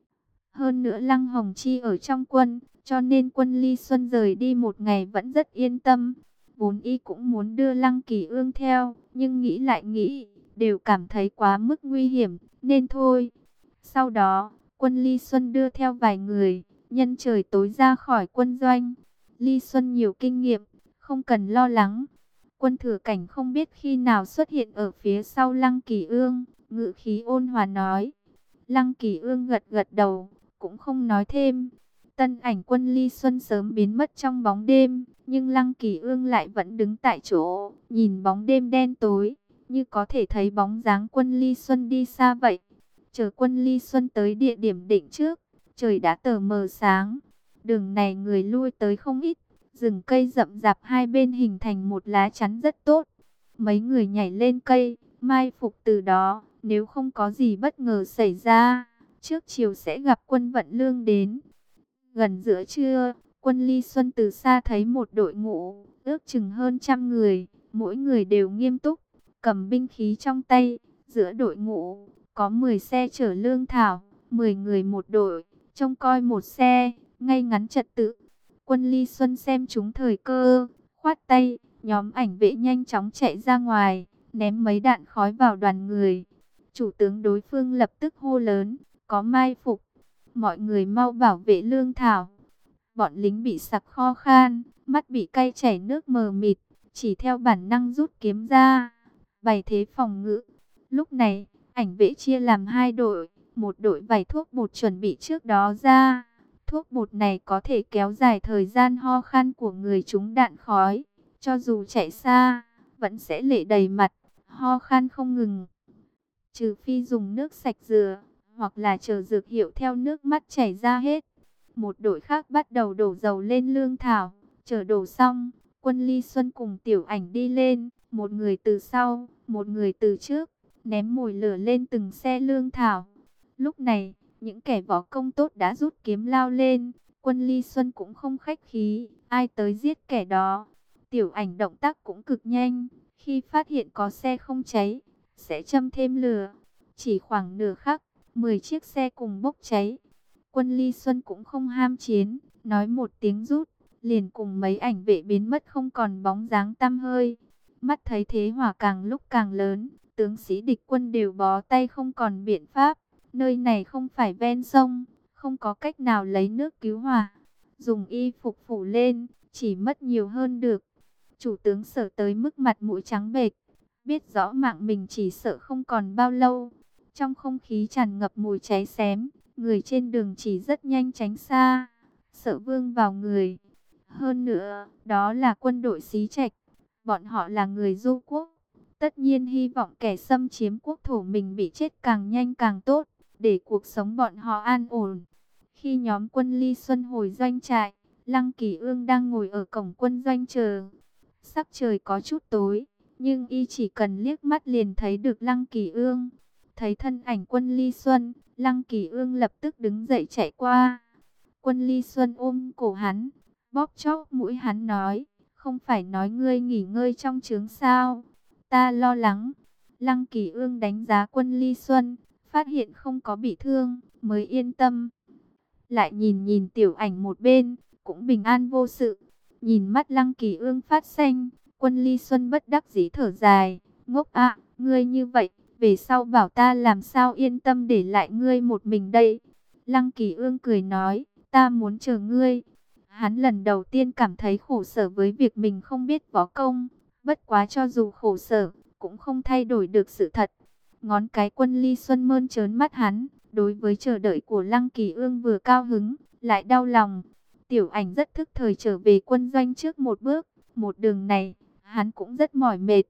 Hơn nữa Lăng Hồng Chi ở trong quân, cho nên quân Ly Xuân rời đi một ngày vẫn rất yên tâm. Vốn y cũng muốn đưa Lăng Kỳ Ương theo, nhưng nghĩ lại nghĩ, đều cảm thấy quá mức nguy hiểm, nên thôi. Sau đó, quân Ly Xuân đưa theo vài người, nhân trời tối ra khỏi quân doanh. Ly Xuân nhiều kinh nghiệm, không cần lo lắng. Quân thừa cảnh không biết khi nào xuất hiện ở phía sau Lăng Kỳ Ương, ngự khí ôn hòa nói. Lăng Kỳ Ương gật gật đầu, cũng không nói thêm. Tân ảnh quân Ly Xuân sớm biến mất trong bóng đêm, nhưng Lăng Kỳ Ương lại vẫn đứng tại chỗ, nhìn bóng đêm đen tối, như có thể thấy bóng dáng quân Ly Xuân đi xa vậy. Chờ quân Ly Xuân tới địa điểm định trước, trời đã tờ mờ sáng. Đường này người lui tới không ít, rừng cây rậm rạp hai bên hình thành một lá chắn rất tốt. Mấy người nhảy lên cây, mai phục từ đó, nếu không có gì bất ngờ xảy ra, trước chiều sẽ gặp quân vận lương đến. Gần giữa trưa, quân Ly Xuân từ xa thấy một đội ngũ, ước chừng hơn trăm người, mỗi người đều nghiêm túc, cầm binh khí trong tay. Giữa đội ngũ, có mười xe chở lương thảo, mười người một đội, trông coi một xe, ngay ngắn trật tự. Quân Ly Xuân xem chúng thời cơ, khoát tay, nhóm ảnh vệ nhanh chóng chạy ra ngoài, ném mấy đạn khói vào đoàn người. Chủ tướng đối phương lập tức hô lớn, có mai phục, mọi người mau bảo vệ lương thảo. Bọn lính bị sặc kho khan, mắt bị cay chảy nước mờ mịt, chỉ theo bản năng rút kiếm ra, bày thế phòng ngự. Lúc này, ảnh vệ chia làm hai đội, một đội vải thuốc bột chuẩn bị trước đó ra. Thuốc bột này có thể kéo dài thời gian ho khan của người trúng đạn khói, cho dù chạy xa, vẫn sẽ lệ đầy mặt, ho khan không ngừng. Trừ phi dùng nước sạch rửa, hoặc là chờ dược hiệu theo nước mắt chảy ra hết. Một đội khác bắt đầu đổ dầu lên lương thảo, chờ đổ xong, quân Ly Xuân cùng Tiểu Ảnh đi lên, một người từ sau, một người từ trước, ném mồi lửa lên từng xe lương thảo. Lúc này, những kẻ võ công tốt đã rút kiếm lao lên, quân Ly Xuân cũng không khách khí, ai tới giết kẻ đó. Tiểu Ảnh động tác cũng cực nhanh, khi phát hiện có xe không cháy, sẽ châm thêm lửa. Chỉ khoảng nửa khắc, mười chiếc xe cùng bốc cháy. Quân Ly Xuân cũng không ham chiến, nói một tiếng rút, liền cùng mấy ảnh vệ biến mất không còn bóng dáng tăm hơi. Mắt thấy thế hỏa càng lúc càng lớn, tướng sĩ địch quân đều bó tay không còn biện pháp. Nơi này không phải ven sông, không có cách nào lấy nước cứu hỏa. Dùng y phục phủ lên, chỉ mất nhiều hơn được. Chủ tướng sợ tới mức mặt mũi trắng bệch, biết rõ mạng mình chỉ sợ không còn bao lâu. Trong không khí tràn ngập mùi cháy xém, người trên đường chỉ rất nhanh tránh xa, sợ vương vào người. Hơn nữa, đó là quân đội Xí Trạch, bọn họ là người du quốc, tất nhiên hy vọng kẻ xâm chiếm quốc thổ mình bị chết càng nhanh càng tốt, để cuộc sống bọn họ an ổn. Khi nhóm quân Ly Xuân hồi doanh trại, Lăng Kỳ Ương đang ngồi ở cổng quân doanh chờ. Sắc trời có chút tối, nhưng y chỉ cần liếc mắt liền thấy được Lăng Kỳ Ương. Thấy thân ảnh quân Ly Xuân, Lăng Kỳ Ương lập tức đứng dậy chạy qua. Quân Ly Xuân ôm cổ hắn, bóp chóp mũi hắn nói, không phải nói ngươi nghỉ ngơi trong trướng sao? Ta lo lắng. Lăng Kỳ Ương đánh giá quân Ly Xuân, phát hiện không có bị thương, mới yên tâm. Lại nhìn nhìn Tiểu Ảnh một bên, cũng bình an vô sự. Nhìn mắt Lăng Kỳ Ương phát xanh, quân Ly Xuân bất đắc dĩ thở dài, ngốc ạ, ngươi như vậy, về sau bảo ta làm sao yên tâm để lại ngươi một mình đây. Lăng Kỳ Ương cười nói, ta muốn chờ ngươi. Hắn lần đầu tiên cảm thấy khổ sở với việc mình không biết võ công, bất quá cho dù khổ sở, cũng không thay đổi được sự thật. Ngón cái quân Ly Xuân mơn trớn mắt hắn, đối với chờ đợi của Lăng Kỳ Ương vừa cao hứng, lại đau lòng. Tiểu Ảnh rất thức thời trở về quân doanh trước một bước, một đường này, hắn cũng rất mỏi mệt.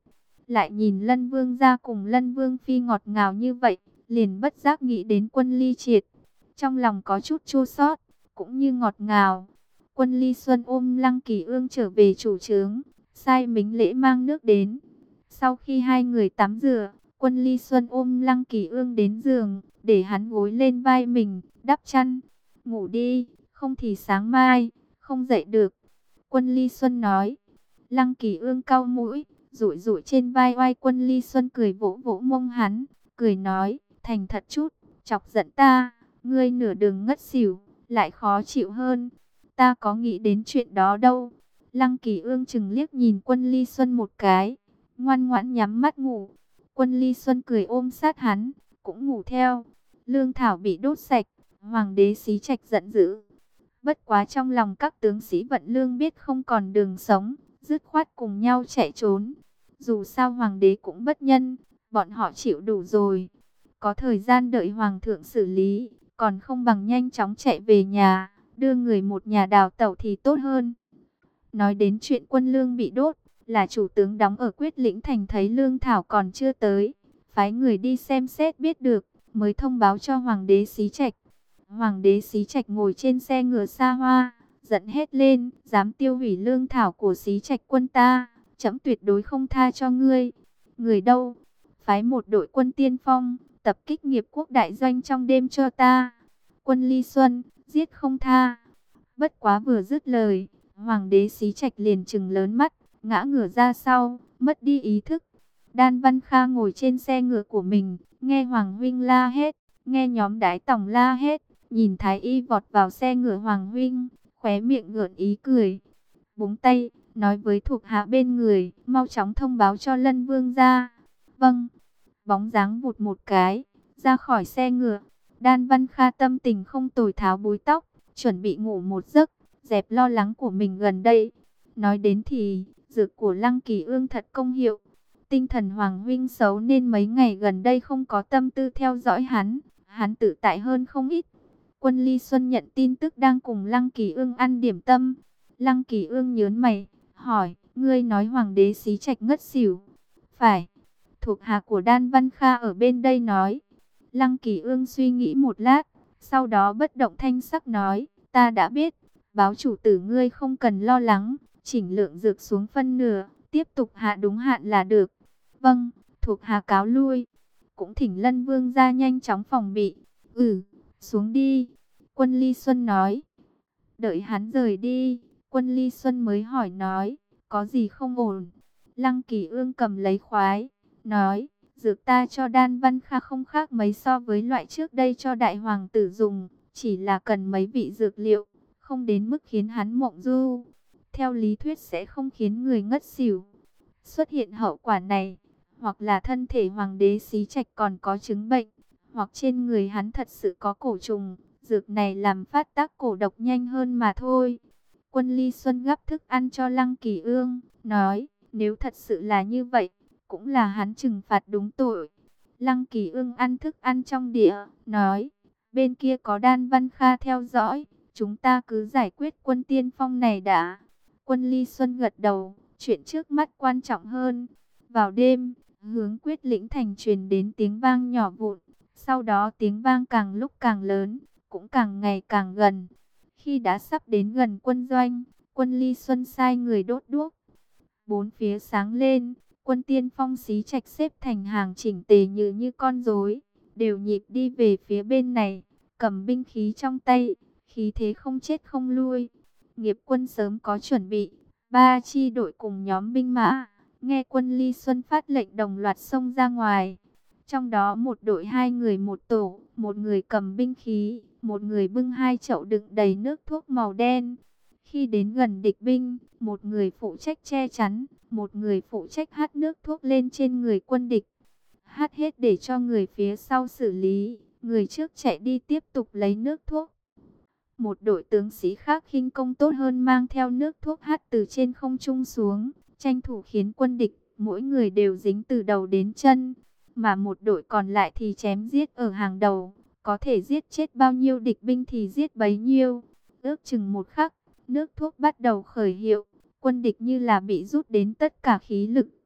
lại nhìn Lân Vương gia cùng Lân Vương phi ngọt ngào như vậy, liền bất giác nghĩ đến Quân Ly Triệt. Trong lòng có chút chua xót, cũng như ngọt ngào. Quân Ly Xuân ôm Lăng Kỳ Ương trở về chủ trướng, sai mính lễ mang nước đến. Sau khi hai người tắm rửa, Quân Ly Xuân ôm Lăng Kỳ Ương đến giường, để hắn gối lên vai mình, đắp chăn. Ngủ đi, không thì sáng mai, không dậy được. Quân Ly Xuân nói. Lăng Kỳ Ương cau mũi, rủi rủi trên vai oai. Quân Ly Xuân cười vỗ vỗ mông hắn, cười nói, thành thật chút, chọc giận ta, ngươi nửa đường ngất xỉu, lại khó chịu hơn. Ta có nghĩ đến chuyện đó đâu. Lăng Kỳ Ương chừng liếc nhìn Quân Ly Xuân một cái, ngoan ngoãn nhắm mắt ngủ. Quân Ly Xuân cười ôm sát hắn, cũng ngủ theo. Lương thảo bị đốt sạch, hoàng đế Xí Trạch giận dữ. Bất quá trong lòng các tướng sĩ Vận Lương biết không còn đường sống, dứt khoát cùng nhau chạy trốn. Dù sao hoàng đế cũng bất nhân, bọn họ chịu đủ rồi. Có thời gian đợi hoàng thượng xử lý, còn không bằng nhanh chóng chạy về nhà, đưa người một nhà đào tẩu thì tốt hơn. Nói đến chuyện quân lương bị đốt, là chủ tướng đóng ở Quyết Lĩnh Thành thấy lương thảo còn chưa tới, phái người đi xem xét biết được, mới thông báo cho hoàng đế Xí Trạch. Hoàng đế Xí Trạch ngồi trên xe ngựa xa hoa, giận hét lên, dám tiêu hủy lương thảo của Xí Trạch quân ta, trẫm tuyệt đối không tha cho ngươi. Người đâu? Phái một đội quân tiên phong, tập kích Nghiệp Quốc đại doanh trong đêm cho ta. Quân Ly Xuân, giết không tha. Bất quá vừa dứt lời, hoàng đế Xí Trạch liền trừng lớn mắt, ngã ngửa ra sau, mất đi ý thức. Đan Văn Kha ngồi trên xe ngựa của mình, nghe Hoàng huynh la hét, nghe nhóm đái tòng la hét, nhìn Thái Y vọt vào xe ngựa Hoàng huynh, khóe miệng gợn ý cười. Búng tay, nói với thuộc hạ bên người, mau chóng thông báo cho Lân Vương ra. Vâng, bóng dáng vụt một cái, ra khỏi xe ngựa. Đan Văn Kha tâm tình không tồi, tháo búi tóc, chuẩn bị ngủ một giấc, dẹp lo lắng của mình gần đây. Nói đến thì, dược của Lăng Kỳ Ương thật công hiệu. Tinh thần Hoàng huynh xấu nên mấy ngày gần đây không có tâm tư theo dõi hắn, hắn tự tại hơn không ít. Quân Ly Xuân nhận tin tức đang cùng Lăng Kỳ Ương ăn điểm tâm. Lăng Kỳ Ương nhớn mày, hỏi, ngươi nói hoàng đế Xí Trạch ngất xỉu? Phải, thuộc hạ của Đan Văn Kha ở bên đây nói. Lăng Kỳ Ương suy nghĩ một lát, sau đó bất động thanh sắc nói, ta đã biết, báo chủ tử ngươi không cần lo lắng, chỉnh lượng dược xuống phân nửa, tiếp tục hạ đúng hạn là được. Vâng, thuộc hạ cáo lui. Cũng thỉnh Lân Vương ra nhanh chóng phòng bị. Ừ, xuống đi. Quân Ly Xuân nói. Đợi hắn rời đi, Quân Ly Xuân mới hỏi nói, có gì không ổn? Lăng Kỳ Ương cầm lấy khoái, nói, dược ta cho Đan Văn Kha không khác mấy so với loại trước đây cho đại hoàng tử dùng, chỉ là cần mấy vị dược liệu, không đến mức khiến hắn mộng du. Theo lý thuyết sẽ không khiến người ngất xỉu. Xuất hiện hậu quả này, hoặc là thân thể hoàng đế Xí Trạch còn có chứng bệnh, hoặc trên người hắn thật sự có cổ trùng, dược này làm phát tác cổ độc nhanh hơn mà thôi. Quân Ly Xuân gắp thức ăn cho Lăng Kỳ Ương, nói, nếu thật sự là như vậy, cũng là hắn trừng phạt đúng tội. Lăng Kỳ Ương ăn thức ăn trong đĩa, nói, bên kia có Đan Văn Kha theo dõi, chúng ta cứ giải quyết quân tiên phong này đã. Quân Ly Xuân gật đầu, chuyện trước mắt quan trọng hơn. Vào đêm, hướng Quyết Lĩnh Thành truyền đến tiếng vang nhỏ vụn, sau đó tiếng vang càng lúc càng lớn, cũng càng ngày càng gần. Khi đã sắp đến gần quân doanh, Quân Ly Xuân sai người đốt đuốc. Bốn phía sáng lên, quân tiên phong Xí Trạch xếp thành hàng chỉnh tề như như con rối, đều nhịp đi về phía bên này, cầm binh khí trong tay, khí thế không chết không lui. Nghiệp quân sớm có chuẩn bị, ba chi đội cùng nhóm binh mã, nghe Quân Ly Xuân phát lệnh đồng loạt xông ra ngoài. Trong đó một đội hai người một tổ, một người cầm binh khí, một người bưng hai chậu đựng đầy nước thuốc màu đen. Khi đến gần địch binh, một người phụ trách che chắn, một người phụ trách hắt nước thuốc lên trên người quân địch. Hắt hết để cho người phía sau xử lý, người trước chạy đi tiếp tục lấy nước thuốc. Một đội tướng sĩ khác khinh công tốt hơn mang theo nước thuốc hắt từ trên không trung xuống, tranh thủ khiến quân địch, mỗi người đều dính từ đầu đến chân. Mà một đội còn lại thì chém giết ở hàng đầu, có thể giết chết bao nhiêu địch binh thì giết bấy nhiêu. Ước chừng một khắc, nước thuốc bắt đầu khởi hiệu, quân địch như là bị rút đến tất cả khí lực,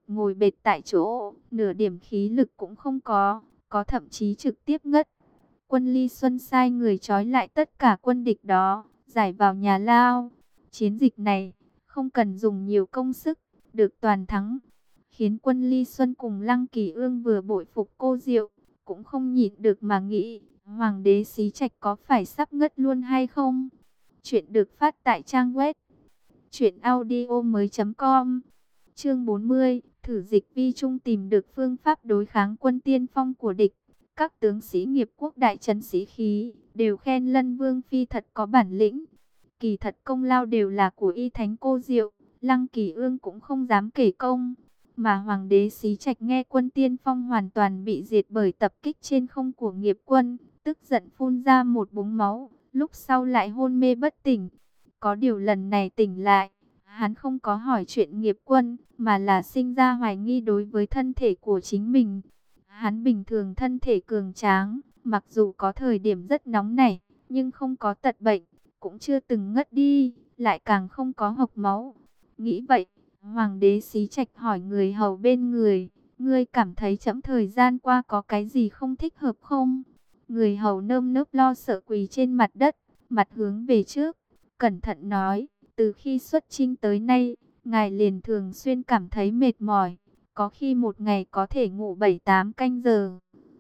ngồi bệt tại chỗ, nửa điểm khí lực cũng không có, có thậm chí trực tiếp ngất. Quân Ly Xuân sai người trói lại tất cả quân địch đó, giải vào nhà lao. Chiến dịch này không cần dùng nhiều công sức, được toàn thắng, khiến quân Ly Xuân cùng Lăng Kỳ Ương vừa bội phục cô Diệu, cũng không nhịn được mà nghĩ, Hoàng đế Xí Trạch có phải sắp ngất luôn hay không? Chuyện được phát tại trang web truyện audio mới chấm com. Chương bốn mươi, thử dịch vi trung tìm được phương pháp đối kháng quân tiên phong của địch. Các tướng sĩ nghiệp quốc đại trấn sĩ khí, đều khen Lân Vương Phi thật có bản lĩnh. Kỳ thật công lao đều là của y thánh cô Diệu, Lăng Kỳ Ương cũng không dám kể công. Mà Hoàng đế Xí Trạch nghe quân tiên phong hoàn toàn bị diệt bởi tập kích trên không của nghiệp quân, tức giận phun ra một búng máu, lúc sau lại hôn mê bất tỉnh. Có điều lần này tỉnh lại, hắn không có hỏi chuyện nghiệp quân, mà là sinh ra hoài nghi đối với thân thể của chính mình. Hắn bình thường thân thể cường tráng, mặc dù có thời điểm rất nóng nảy, nhưng không có tật bệnh, cũng chưa từng ngất đi, lại càng không có hộc máu. Nghĩ vậy, Hoàng đế Xí Trạch hỏi người hầu bên người, ngươi cảm thấy trẫm thời gian qua có cái gì không thích hợp không? Người hầu nơm nớp lo sợ quỳ trên mặt đất, mặt hướng về trước, cẩn thận nói, từ khi xuất chinh tới nay, ngài liền thường xuyên cảm thấy mệt mỏi, có khi một ngày có thể ngủ bảy tám canh giờ.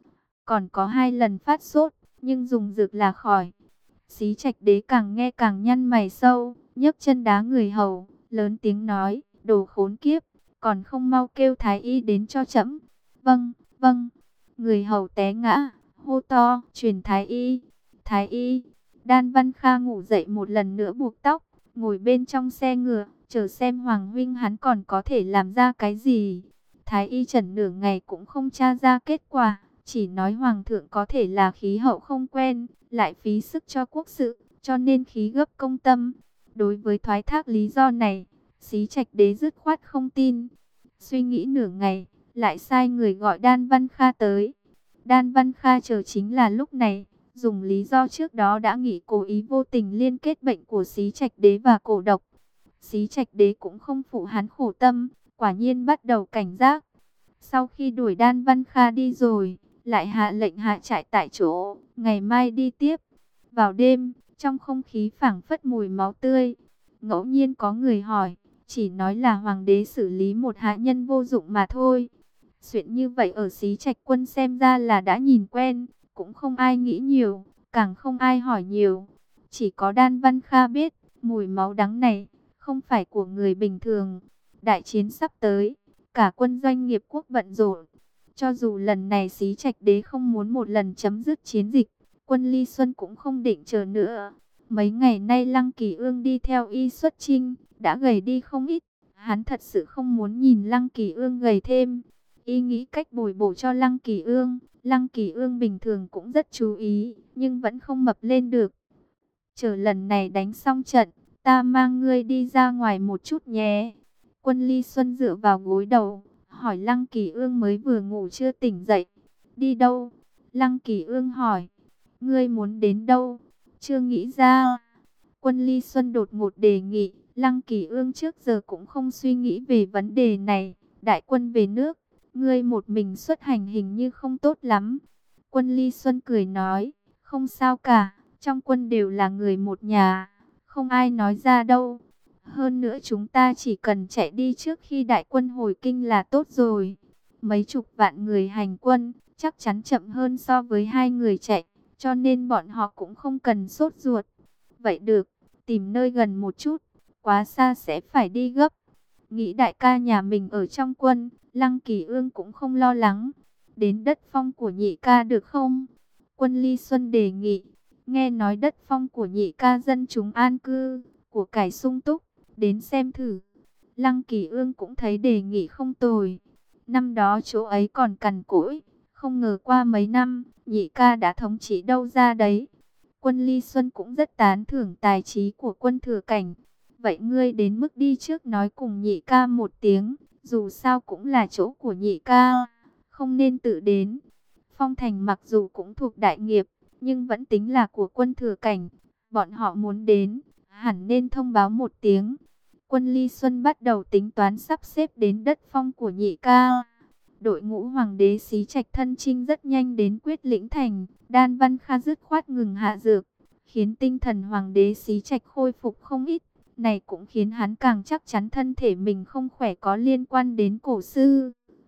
Còn có hai lần phát sốt, nhưng dùng dược là khỏi. Xí Trạch đế càng nghe càng nhăn mày sâu, nhấc chân đá người hầu, lớn tiếng nói, đồ khốn kiếp, còn không mau kêu thái y đến cho trẫm. Vâng, vâng. Người hầu té ngã, hô to, truyền thái y, thái y. Đan Văn Kha ngủ dậy một lần nữa buộc tóc, ngồi bên trong xe ngựa, chờ xem Hoàng huynh hắn còn có thể làm ra cái gì. Thái y trần nửa ngày cũng không tra ra kết quả, chỉ nói Hoàng thượng có thể là khí hậu không quen, lại phí sức cho quốc sự, cho nên khí gấp công tâm. Đối với thoái thác lý do này, Xí Trạch đế dứt khoát không tin. Suy nghĩ nửa ngày, lại sai người gọi Đan Văn Kha tới. Đan Văn Kha chờ chính là lúc này, dùng lý do trước đó đã nghĩ cố ý vô tình liên kết bệnh của Xí Trạch đế và cổ độc. Xí Trạch đế cũng không phụ hắn khổ tâm, quả nhiên bắt đầu cảnh giác. Sau khi đuổi Đan Văn Kha đi rồi, lại hạ lệnh hạ trại tại chỗ, ngày mai đi tiếp. Vào đêm, trong không khí phảng phất mùi máu tươi, ngẫu nhiên có người hỏi, chỉ nói là hoàng đế xử lý một hạ nhân vô dụng mà thôi. Chuyện như vậy ở Xí Trạch quân xem ra là đã nhìn quen, cũng không ai nghĩ nhiều, càng không ai hỏi nhiều. Chỉ có Đan Văn Kha biết, mùi máu đắng này không phải của người bình thường. Đại chiến sắp tới, cả quân doanh nghiệp quốc bận rộn. Cho dù lần này Xí Trạch đế không muốn một lần chấm dứt chiến dịch, quân Ly Xuân cũng không định chờ nữa. Mấy ngày nay Lăng Kỳ Ương đi theo y xuất chinh, đã gầy đi không ít. Hắn thật sự không muốn nhìn Lăng Kỳ Ương gầy thêm. Y nghĩ cách bồi bổ cho Lăng Kỳ Ương. Lăng Kỳ Ương bình thường cũng rất chú ý, nhưng vẫn không mập lên được. Chờ lần này đánh xong trận, ta mang ngươi đi ra ngoài một chút nhé. Quân Ly Xuân dựa vào gối đầu, hỏi Lăng Kỳ Ương mới vừa ngủ chưa tỉnh dậy. Đi đâu? Lăng Kỳ Ương hỏi. Ngươi muốn đến đâu? Chưa nghĩ ra. Quân Ly Xuân đột ngột đề nghị. Lăng Kỳ Ương trước giờ cũng không suy nghĩ về vấn đề này. Đại quân về nước, ngươi một mình xuất hành hình như không tốt lắm. Quân Ly Xuân cười nói, không sao cả, trong quân đều là người một nhà, không ai nói ra đâu. Hơn nữa chúng ta chỉ cần chạy đi trước khi đại quân hồi kinh là tốt rồi. Mấy chục vạn người hành quân, chắc chắn chậm hơn so với hai người chạy, cho nên bọn họ cũng không cần sốt ruột. Vậy được, tìm nơi gần một chút, quá xa sẽ phải đi gấp. Nghĩ đại ca nhà mình ở trong quân, Lăng Kỳ Ương cũng không lo lắng. Đến đất phong của nhị ca được không? Quân Ly Xuân đề nghị. Nghe nói đất phong của nhị ca dân chúng an cư, của cải sung túc, đến xem thử. Lăng Kỳ Ương cũng thấy đề nghị không tồi. Năm đó chỗ ấy còn cằn cỗi, không ngờ qua mấy năm, nhị ca đã thống trị đâu ra đấy. Quân Ly Xuân cũng rất tán thưởng tài trí của quân Thừa Cảnh. Vậy ngươi đến mức đi trước nói cùng nhị ca một tiếng, dù sao cũng là chỗ của nhị ca, không nên tự đến. Phong Thành mặc dù cũng thuộc đại nghiệp, nhưng vẫn tính là của quân Thừa Cảnh. Bọn họ muốn đến, hẳn nên thông báo một tiếng. Quân Ly Xuân bắt đầu tính toán sắp xếp đến đất phong của nhị ca. Đội ngũ hoàng đế Xí Trạch thân chinh rất nhanh đến Quyết Lĩnh Thành. Đan Văn Kha dứt khoát ngừng hạ dược, khiến tinh thần hoàng đế Xí Trạch khôi phục không ít. Này cũng khiến hắn càng chắc chắn thân thể mình không khỏe có liên quan đến cổ sư.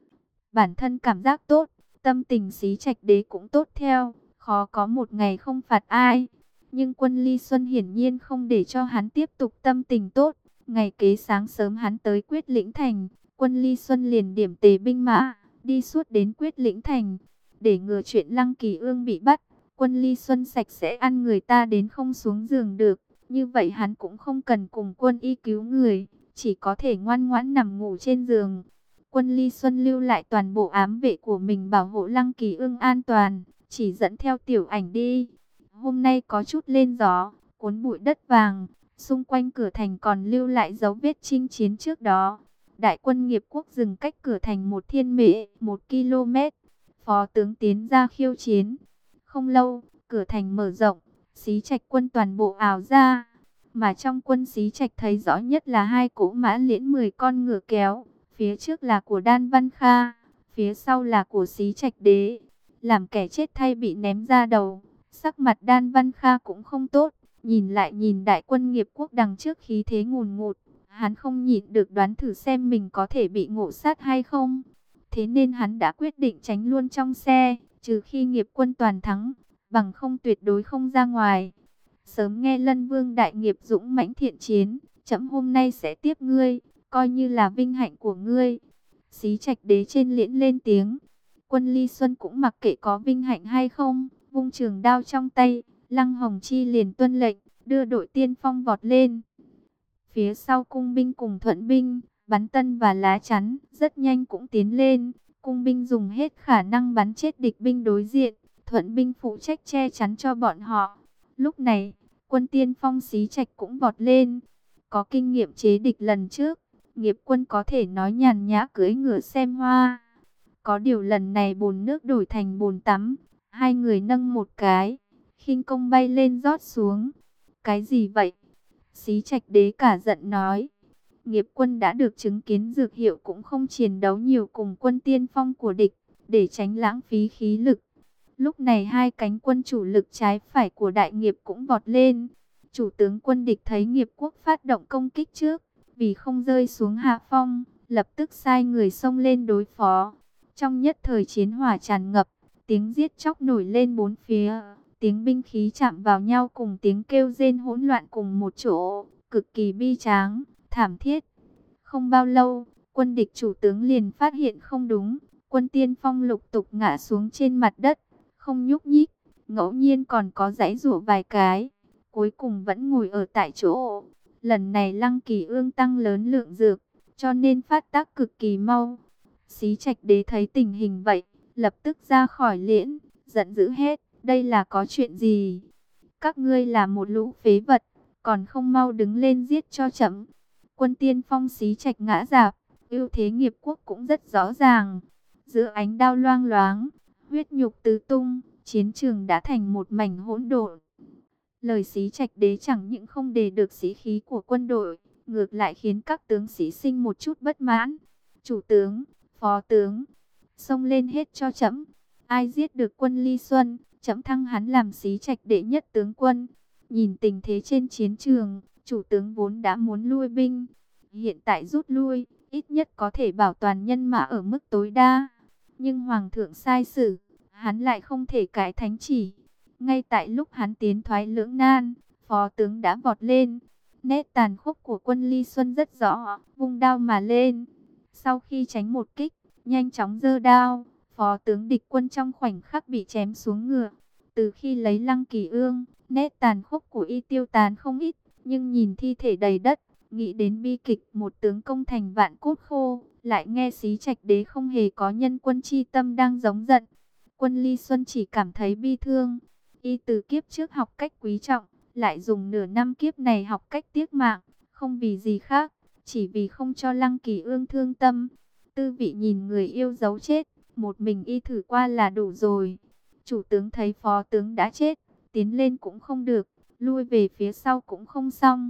Bản thân cảm giác tốt, tâm tình Xí Trạch đế cũng tốt theo, khó có một ngày không phạt ai. Nhưng Quân Ly Xuân hiển nhiên không để cho hắn tiếp tục tâm tình tốt. Ngày kế sáng sớm hắn tới Quyết Lĩnh Thành, Quân Ly Xuân liền điểm tề binh mã, đi suốt đến Quyết Lĩnh Thành. Để ngừa chuyện Lăng Kỳ Ương bị bắt, Quân Ly Xuân sạch sẽ ăn người ta đến không xuống giường được. Như vậy hắn cũng không cần cùng quân y cứu người, chỉ có thể ngoan ngoãn nằm ngủ trên giường. Quân Ly Xuân lưu lại toàn bộ ám vệ của mình bảo hộ Lăng Kỳ Ương an toàn, chỉ dẫn theo Tiểu Ảnh đi. Hôm nay có chút lên gió, cuốn bụi đất vàng, xung quanh cửa thành còn lưu lại dấu vết chinh chiến trước đó. Đại quân Nghiệp Quốc dừng cách cửa thành một thiên mễ, một ki lô mét. Phó tướng tiến ra khiêu chiến. Không lâu, cửa thành mở rộng, Xí Trạch quân toàn bộ ào ra. Mà trong quân Xí Trạch thấy rõ nhất là hai cỗ mã liễn mười con ngựa kéo. Phía trước là của Đan Văn Kha, phía sau là của Xí Trạch đế. Làm kẻ chết thay bị ném ra đầu. Sắc mặt Đan Văn Kha cũng không tốt. Nhìn lại nhìn đại quân Nghiệp Quốc đằng trước khí thế ngùn ngụt. Hắn không nhịn được đoán thử xem mình có thể bị ngộ sát hay không. Thế nên hắn đã quyết định tránh luôn trong xe, trừ khi Nghiệp quân toàn thắng, bằng không tuyệt đối không ra ngoài. Sớm nghe Lân Vương đại nghiệp dũng mãnh thiện chiến, trẫm hôm nay sẽ tiếp ngươi, coi như là vinh hạnh của ngươi. Xí Trạch đế trên liễn lên tiếng. Quân Ly Xuân cũng mặc kệ có vinh hạnh hay không, vung trường đao trong tay, Lăng Hồng Chi liền tuân lệnh, đưa đội tiên phong vọt lên. Phía sau cung binh cùng thuận binh, bắn tân và lá chắn, rất nhanh cũng tiến lên. Cung binh dùng hết khả năng bắn chết địch binh đối diện, thuận binh phụ trách che chắn cho bọn họ. Lúc này, quân tiên phong Xí Trạch cũng vọt lên. Có kinh nghiệm chế địch lần trước, Nghiệp quân có thể nói nhàn nhã cưỡi ngựa xem hoa. Có điều lần này bồn nước đổi thành bồn tắm, hai người nâng một cái, khinh công bay lên rót xuống. Cái gì vậy? Xí Trạch đế cả giận nói. Nghiệp quân đã được chứng kiến dược hiệu cũng không chiến đấu nhiều cùng quân tiên phong của địch, để tránh lãng phí khí lực. Lúc này hai cánh quân chủ lực trái phải của đại nghiệp cũng vọt lên. Chủ tướng quân địch thấy Nghiệp Quốc phát động công kích trước, vì không rơi xuống hạ phong, lập tức sai người xông lên đối phó. Trong nhất thời chiến hỏa tràn ngập, tiếng giết chóc nổi lên bốn phía, tiếng binh khí chạm vào nhau cùng tiếng kêu rên hỗn loạn cùng một chỗ, cực kỳ bi tráng, thảm thiết. Không bao lâu, quân địch chủ tướng liền phát hiện không đúng, quân tiên phong lục tục ngã xuống trên mặt đất, không nhúc nhích, ngẫu nhiên còn có giãy giụa vài cái, cuối cùng vẫn ngồi ở tại chỗ. Lần này Lăng Kỳ Ương tăng lớn lượng dược, cho nên phát tác cực kỳ mau. Xí Trạch đế thấy tình hình vậy, lập tức ra khỏi liễn, giận dữ hết, đây là có chuyện gì? Các ngươi là một lũ phế vật, còn không mau đứng lên giết cho chậm. Quân tiên phong Xí Trạch ngã rạp, ưu thế Nghiệp Quốc cũng rất rõ ràng. Giữa ánh đao loang loáng, huyết nhục tứ tung, chiến trường đã thành một mảnh hỗn độn. Lời Xí Trạch đế chẳng những không đề được sĩ khí của quân đội, ngược lại khiến các tướng sĩ sinh một chút bất mãn. Chủ tướng, phó tướng, xông lên hết cho trẫm. Ai giết được Quân Ly Xuân, trẫm thăng hắn làm Xí Trạch đệ nhất tướng quân. Nhìn tình thế trên chiến trường, chủ tướng vốn đã muốn lui binh, hiện tại rút lui, ít nhất có thể bảo toàn nhân mã ở mức tối đa. Nhưng hoàng thượng sai sử, hắn lại không thể cãi thánh chỉ. Ngay tại lúc hắn tiến thoái lưỡng nan, phó tướng đã vọt lên. Nét tàn khốc của Quân Ly Xuân rất rõ, vung đao mà lên. Sau khi tránh một kích, nhanh chóng giơ đao, phó tướng địch quân trong khoảnh khắc bị chém xuống ngựa. Từ khi lấy Lăng Kỳ Ương, nét tàn khốc của y tiêu tán không ít, nhưng nhìn thi thể đầy đất, nghĩ đến bi kịch một tướng công thành vạn cốt khô, lại nghe Xí Trạch đế không hề có nhân quân chi tâm đang giống giận. Quân Ly Xuân chỉ cảm thấy bi thương. Y từ kiếp trước học cách quý trọng, lại dùng nửa năm kiếp này học cách tiếc mạng, không vì gì khác, chỉ vì không cho Lăng Kỳ Ương thương tâm. Tư vị nhìn người yêu dấu chết, một mình y thử qua là đủ rồi. Chủ tướng thấy phó tướng đã chết, tiến lên cũng không được, lui về phía sau cũng không xong.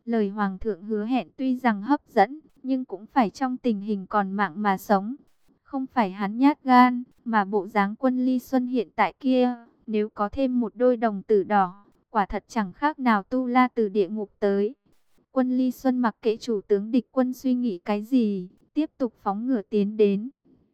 Lời hoàng thượng hứa hẹn tuy rằng hấp dẫn, nhưng cũng phải trong tình hình còn mạng mà sống. Không phải hắn nhát gan, mà bộ dáng Quân Ly Xuân hiện tại kia, nếu có thêm một đôi đồng tử đỏ, quả thật chẳng khác nào tu la từ địa ngục tới. Quân Ly Xuân mặc kệ chủ tướng địch quân suy nghĩ cái gì, tiếp tục phóng ngựa tiến đến.